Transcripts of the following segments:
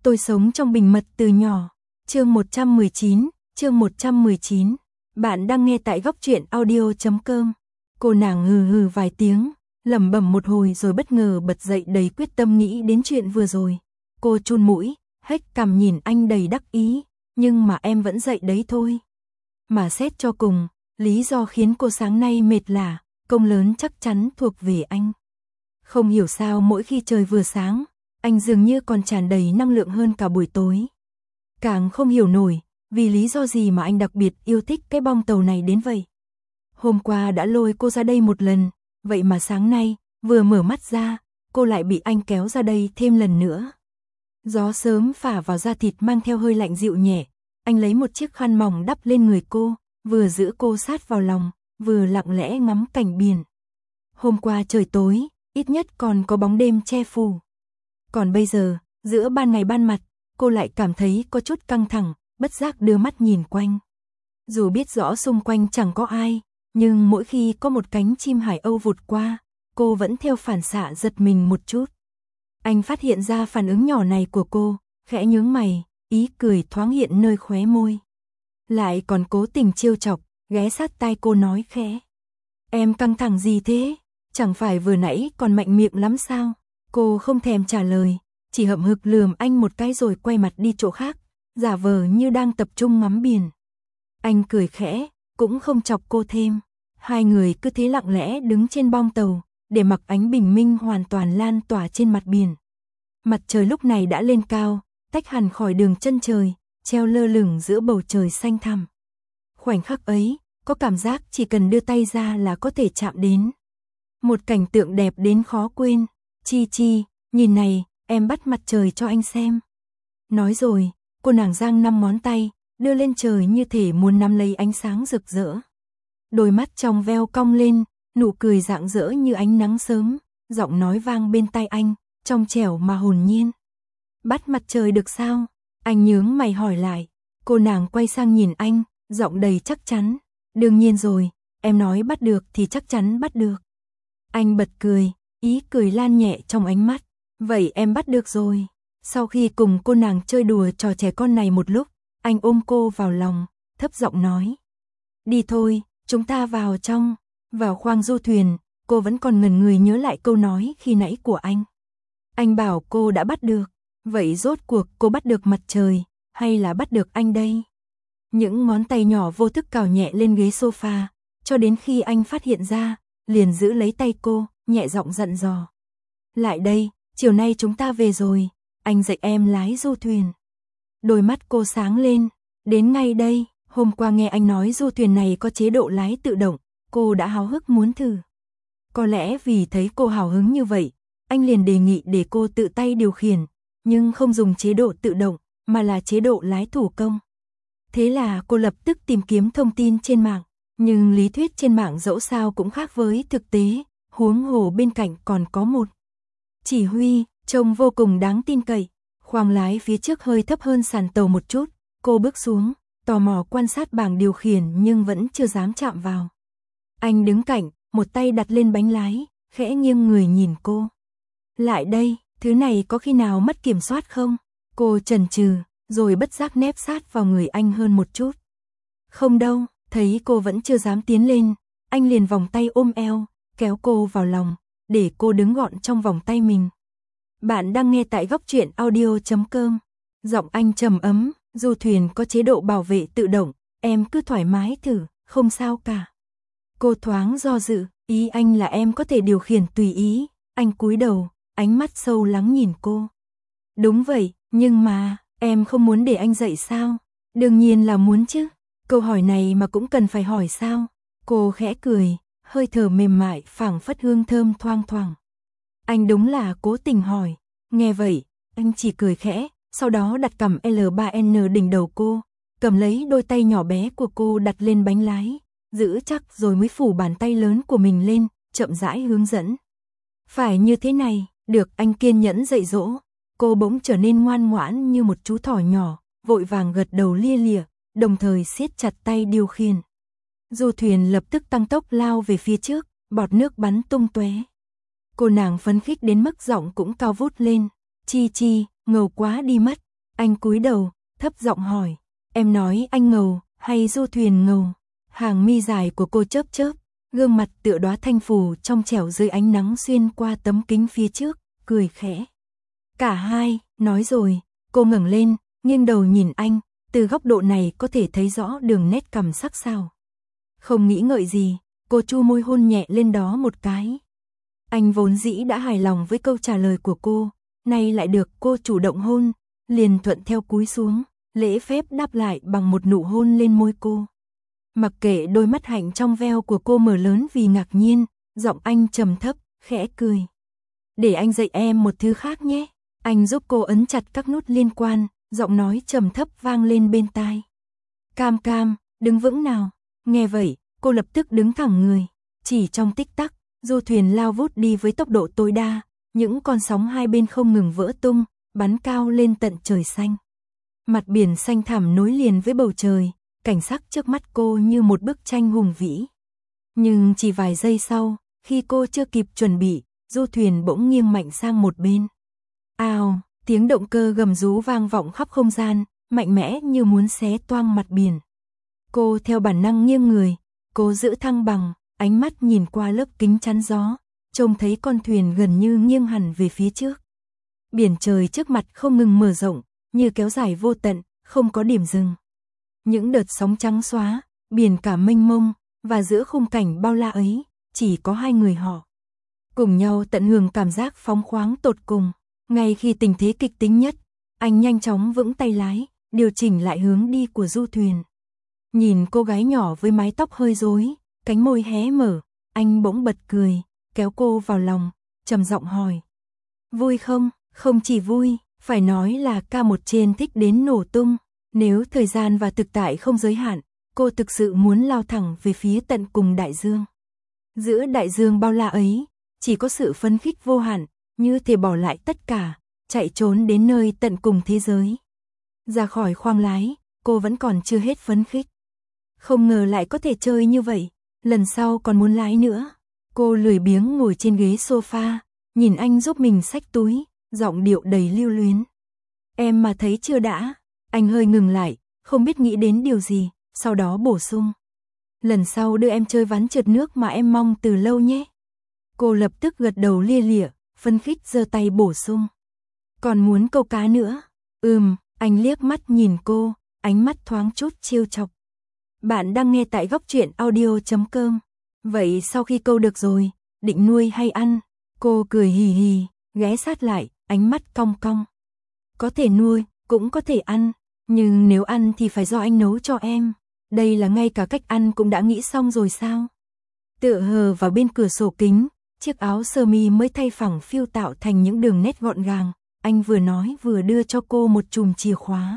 Tôi sống trong bình mật từ nhỏ. Chương 119. Bạn đang nghe tại góc truyện audio.com. Cô nàng hừ hừ vài tiếng, lẩm bẩm một hồi rồi bất ngờ bật dậy đầy quyết tâm nghĩ đến chuyện vừa rồi. Cô chun mũi, hếch cằm nhìn anh đầy đắc ý, nhưng mà em vẫn dậy đấy thôi. Mà xét cho cùng, lý do khiến cô sáng nay mệt là, công lớn chắc chắn thuộc về anh. Không hiểu sao mỗi khi trời vừa sáng, anh dường như còn tràn đầy năng lượng hơn cả buổi tối. Càng không hiểu nổi, vì lý do gì mà anh đặc biệt yêu thích cái bong tàu này đến vậy. Hôm qua đã lôi cô ra đây một lần, vậy mà sáng nay, vừa mở mắt ra, cô lại bị anh kéo ra đây thêm lần nữa. Gió sớm phả vào da thịt mang theo hơi lạnh dịu nhẹ, anh lấy một chiếc khăn mỏng đắp lên người cô, vừa giữ cô sát vào lòng, vừa lặng lẽ ngắm cảnh biển. Hôm qua trời tối, ít nhất còn có bóng đêm che phủ. Còn bây giờ, giữa ban ngày ban mặt, cô lại cảm thấy có chút căng thẳng, bất giác đưa mắt nhìn quanh. Dù biết rõ xung quanh chẳng có ai, nhưng mỗi khi có một cánh chim hải âu vụt qua, cô vẫn theo phản xạ giật mình một chút. Anh phát hiện ra phản ứng nhỏ này của cô, khẽ nhướng mày, ý cười thoáng hiện nơi khóe môi. Lại còn cố tình trêu chọc, ghé sát tai cô nói khẽ. Em căng thẳng gì thế? Chẳng phải vừa nãy còn mạnh miệng lắm sao? Cô không thèm trả lời, chỉ hậm hực lườm anh một cái rồi quay mặt đi chỗ khác, giả vờ như đang tập trung ngắm biển. Anh cười khẽ, cũng không chọc cô thêm. Hai người cứ thế lặng lẽ đứng trên bong tàu, để mặc ánh bình minh hoàn toàn lan tỏa trên mặt biển. Mặt trời lúc này đã lên cao, tách hẳn khỏi đường chân trời, treo lơ lửng giữa bầu trời xanh thẳm. Khoảnh khắc ấy, có cảm giác chỉ cần đưa tay ra là có thể chạm đến. Một cảnh tượng đẹp đến khó quên. Chi Chi, nhìn này, em bắt mặt trời cho anh xem. Nói rồi, cô nàng giang 5 ngón tay, đưa lên trời như thể muốn nắm lấy ánh sáng rực rỡ. Đôi mắt trong veo cong lên, nụ cười rạng rỡ như ánh nắng sớm, giọng nói vang bên tai anh, trong trẻo mà hồn nhiên. Bắt mặt trời được sao? Anh nhướng mày hỏi lại. Cô nàng quay sang nhìn anh, giọng đầy chắc chắn. Đương nhiên rồi, em nói bắt được thì chắc chắn bắt được. Anh bật cười, ý cười lan nhẹ trong ánh mắt. Vậy em bắt được rồi. Sau khi cùng cô nàng chơi đùa trò trẻ con này một lúc, anh ôm cô vào lòng, thấp giọng nói. Đi thôi, chúng ta vào trong. Vào khoang du thuyền, cô vẫn còn ngẩn người nhớ lại câu nói khi nãy của anh. Anh bảo cô đã bắt được. Vậy rốt cuộc cô bắt được mặt trời, hay là bắt được anh đây? Những ngón tay nhỏ vô thức cào nhẹ lên ghế sofa, cho đến khi anh phát hiện ra, liền giữ lấy tay cô, nhẹ giọng dặn dò. Lại đây, chiều nay chúng ta về rồi, anh dạy em lái du thuyền. Đôi mắt cô sáng lên, đến ngay đây, hôm qua nghe anh nói du thuyền này có chế độ lái tự động, cô đã háo hức muốn thử. Có lẽ vì thấy cô hào hứng như vậy, anh liền đề nghị để cô tự tay điều khiển, nhưng không dùng chế độ tự động, mà là chế độ lái thủ công. Thế là cô lập tức tìm kiếm thông tin trên mạng, nhưng lý thuyết trên mạng dẫu sao cũng khác với thực tế, huống hồ bên cạnh còn có một chỉ huy, trông vô cùng đáng tin cậy. Khoang lái phía trước hơi thấp hơn sàn tàu một chút, cô bước xuống, tò mò quan sát bảng điều khiển nhưng vẫn chưa dám chạm vào. Anh đứng cạnh, một tay đặt lên bánh lái, khẽ nghiêng người nhìn cô. Lại đây, thứ này có khi nào mất kiểm soát không? Cô chần chừ, rồi bất giác nép sát vào người anh hơn một chút. Không đâu, thấy cô vẫn chưa dám tiến lên, anh liền vòng tay ôm eo, kéo cô vào lòng, để cô đứng gọn trong vòng tay mình. Bạn đang nghe tại góc truyện audio.com. Giọng anh trầm ấm, du thuyền có chế độ bảo vệ tự động, em cứ thoải mái thử, không sao cả. Cô thoáng do dự, ý anh là em có thể điều khiển tùy ý. Anh cúi đầu, ánh mắt sâu lắng nhìn cô. Đúng vậy, nhưng mà, em không muốn để anh dạy sao? Đương nhiên là muốn chứ. Câu hỏi này mà cũng cần phải hỏi sao? Cô khẽ cười, hơi thở mềm mại phảng phất hương thơm thoang thoảng. Anh đúng là cố tình hỏi. Nghe vậy, anh chỉ cười khẽ, sau đó đặt cằm L3N đỉnh đầu cô, cầm lấy đôi tay nhỏ bé của cô đặt lên bánh lái, giữ chắc rồi mới phủ bàn tay lớn của mình lên, chậm rãi hướng dẫn. Phải như thế này, được anh kiên nhẫn dạy dỗ. Cô bỗng trở nên ngoan ngoãn như một chú thỏ nhỏ, vội vàng gật đầu lia lịa, đồng thời siết chặt tay điều khiển. Du thuyền lập tức tăng tốc lao về phía trước, bọt nước bắn tung tóe. Cô nàng phấn khích đến mức giọng cũng cao vút lên. Chi Chi, ngầu quá đi mất, Anh cúi đầu, thấp giọng hỏi, em nói anh ngầu, hay Du Thuyền ngầu? Hàng mi dài của cô chớp chớp, gương mặt tựa đóa thanh phù trong trẻo dưới ánh nắng xuyên qua tấm kính phía trước, cười khẽ. Cả hai, nói rồi, cô ngẩng lên, nghiêng đầu nhìn anh, từ góc độ này có thể thấy rõ đường nét cằm sắc sảo. Không nghĩ ngợi gì, cô chu môi hôn nhẹ lên đó một cái. Anh vốn dĩ đã hài lòng với câu trả lời của cô, nay lại được cô chủ động hôn, liền thuận theo cúi xuống, lễ phép đáp lại bằng một nụ hôn lên môi cô. Mặc kệ đôi mắt hạnh trong veo của cô mở lớn vì ngạc nhiên, giọng anh trầm thấp, khẽ cười. Để anh dạy em một thứ khác nhé. Anh giúp cô ấn chặt các nút liên quan, giọng nói trầm thấp vang lên bên tai. Cam Cam, đứng vững nào. Nghe vậy, cô lập tức đứng thẳng người. Chỉ trong tích tắc, Du Thuyền lao vút đi với tốc độ tối đa, những con sóng hai bên không ngừng vỡ tung, bắn cao lên tận trời xanh. Mặt biển xanh thẳm nối liền với bầu trời, cảnh sắc trước mắt cô như một bức tranh hùng vĩ. Nhưng chỉ vài giây sau, khi cô chưa kịp chuẩn bị, Du Thuyền bỗng nghiêng mạnh sang một bên. Ào, tiếng động cơ gầm rú vang vọng khắp không gian, mạnh mẽ như muốn xé toang mặt biển. Cô theo bản năng nghiêng người, cố giữ thăng bằng, ánh mắt nhìn qua lớp kính chắn gió, trông thấy con thuyền gần như nghiêng hẳn về phía trước. Biển trời trước mặt không ngừng mở rộng, như kéo dài vô tận, không có điểm dừng. Những đợt sóng trắng xóa, biển cả mênh mông, và giữa khung cảnh bao la ấy, chỉ có hai người họ. Cùng nhau tận hưởng cảm giác phóng khoáng tột cùng. Ngay khi tình thế kịch tính nhất, anh nhanh chóng vững tay lái, điều chỉnh lại hướng đi của Du Thuyền. Nhìn cô gái nhỏ với mái tóc hơi rối, cánh môi hé mở, anh bỗng bật cười, kéo cô vào lòng, trầm giọng hỏi. Vui không? Không chỉ vui, phải nói là ca một trên thích đến nổ tung. Nếu thời gian và thực tại không giới hạn, cô thực sự muốn lao thẳng về phía tận cùng đại dương. Giữa đại dương bao la ấy, chỉ có sự phấn khích vô hạn, như thể bỏ lại tất cả, chạy trốn đến nơi tận cùng thế giới. Ra khỏi khoang lái, cô vẫn còn chưa hết phấn khích. Không ngờ lại có thể chơi như vậy, lần sau còn muốn lái nữa. Cô lười biếng ngồi trên ghế sofa, nhìn anh giúp mình xách túi, giọng điệu đầy lưu luyến. Em mà thấy chưa đã? Anh hơi ngừng lại, không biết nghĩ đến điều gì, sau đó bổ sung. Lần sau đưa em chơi ván trượt nước mà em mong từ lâu nhé. Cô lập tức gật đầu lia lịa, phấn khích giơ tay bổ sung. Còn muốn câu cá nữa? Anh liếc mắt nhìn cô, ánh mắt thoáng chút trêu chọc. Bạn đang nghe tại góc truyện audio.com. Vậy sau khi câu được rồi, định nuôi hay ăn? Cô cười hì hì, ghé sát lại, ánh mắt cong cong. Có thể nuôi, cũng có thể ăn, nhưng nếu ăn thì phải do anh nấu cho em. Đây là ngay cả cách ăn cũng đã nghĩ xong rồi sao? Tựa hờ vào bên cửa sổ kính, chiếc áo sơ mi mới thay phẳng phiu tạo thành những đường nét gọn gàng, anh vừa nói vừa đưa cho cô một chùm chìa khóa.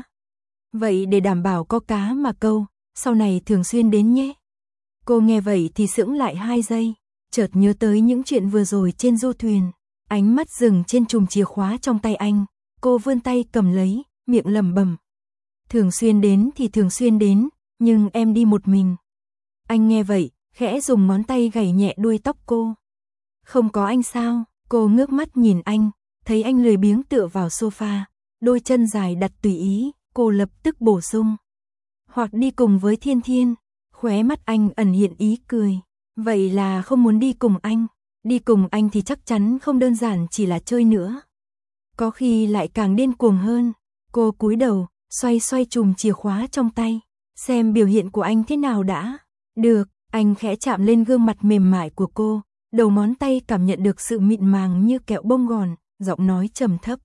Vậy để đảm bảo có cá mà câu, sau này thường xuyên đến nhé. Cô nghe vậy thì sững lại 2 giây, chợt nhớ tới những chuyện vừa rồi trên Du Thuyền. Ánh mắt dừng trên chùm chìa khóa trong tay anh, cô vươn tay cầm lấy, miệng lẩm bẩm. Thường xuyên đến thì thường xuyên đến, nhưng em đi một mình. Anh nghe vậy, khẽ dùng ngón tay gảy nhẹ đuôi tóc cô. Không có anh sao? Cô ngước mắt nhìn anh, thấy anh lười biếng tựa vào sofa, đôi chân dài đặt tùy ý, cô lập tức bổ sung. Hoặc đi cùng với Thiên Thiên. Khóe mắt anh ẩn hiện ý cười. Vậy là không muốn đi cùng anh. Đi cùng anh thì chắc chắn không đơn giản chỉ là chơi nữa. Có khi lại càng điên cuồng hơn. Cô cúi đầu, xoay xoay chùm chìa khóa trong tay. Xem biểu hiện của anh thế nào đã. Được, anh khẽ chạm lên gương mặt mềm mại của cô. Đầu ngón tay cảm nhận được sự mịn màng như kẹo bông gòn, giọng nói trầm thấp.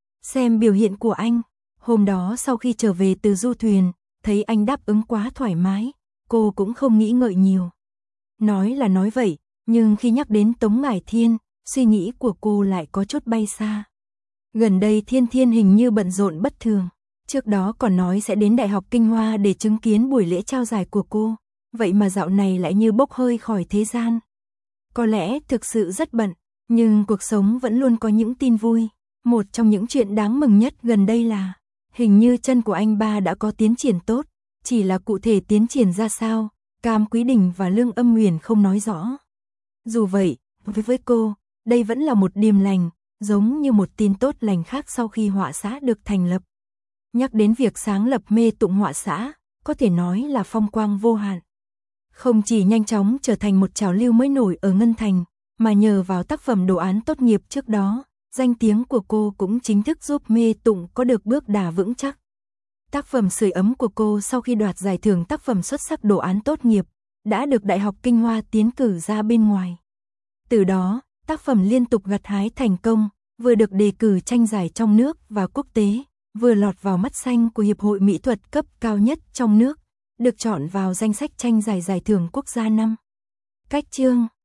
Xem biểu hiện của anh. Hôm đó sau khi trở về từ Du Thuyền, thấy anh đáp ứng quá thoải mái, cô cũng không nghĩ ngợi nhiều. Nói là nói vậy, nhưng khi nhắc đến Tống Ngải Thiên, suy nghĩ của cô lại có chút bay xa. Gần đây Thiên Thiên hình như bận rộn bất thường, trước đó còn nói sẽ đến Đại học Kinh Hoa để chứng kiến buổi lễ trao giải của cô, vậy mà dạo này lại như bốc hơi khỏi thế gian. Có lẽ thực sự rất bận, nhưng cuộc sống vẫn luôn có những tin vui. Một trong những chuyện đáng mừng nhất gần đây là, hình như chân của anh ba đã có tiến triển tốt, chỉ là cụ thể tiến triển ra sao, Cam Quý Đình và Lương Âm Nguyền không nói rõ. Dù vậy, với cô, đây vẫn là một điềm lành, giống như một tin tốt lành khác sau khi họa xã được thành lập. Nhắc đến việc sáng lập Mê Tụng Họa xã, có thể nói là phong quang vô hạn. Không chỉ nhanh chóng trở thành một trào lưu mới nổi ở Ngân Thành, mà nhờ vào tác phẩm đồ án tốt nghiệp trước đó, danh tiếng của cô cũng chính thức giúp Mê Tụng có được bước đà vững chắc. Tác phẩm Sưởi ấm của cô sau khi đoạt giải thưởng tác phẩm xuất sắc đồ án tốt nghiệp, đã được Đại học Kinh Hoa tiến cử ra bên ngoài. Từ đó, tác phẩm liên tục gặt hái thành công, vừa được đề cử tranh giải trong nước và quốc tế, vừa lọt vào mắt xanh của Hiệp hội Mỹ thuật cấp cao nhất trong nước, được chọn vào danh sách tranh giải giải thưởng quốc gia năm. Cách chương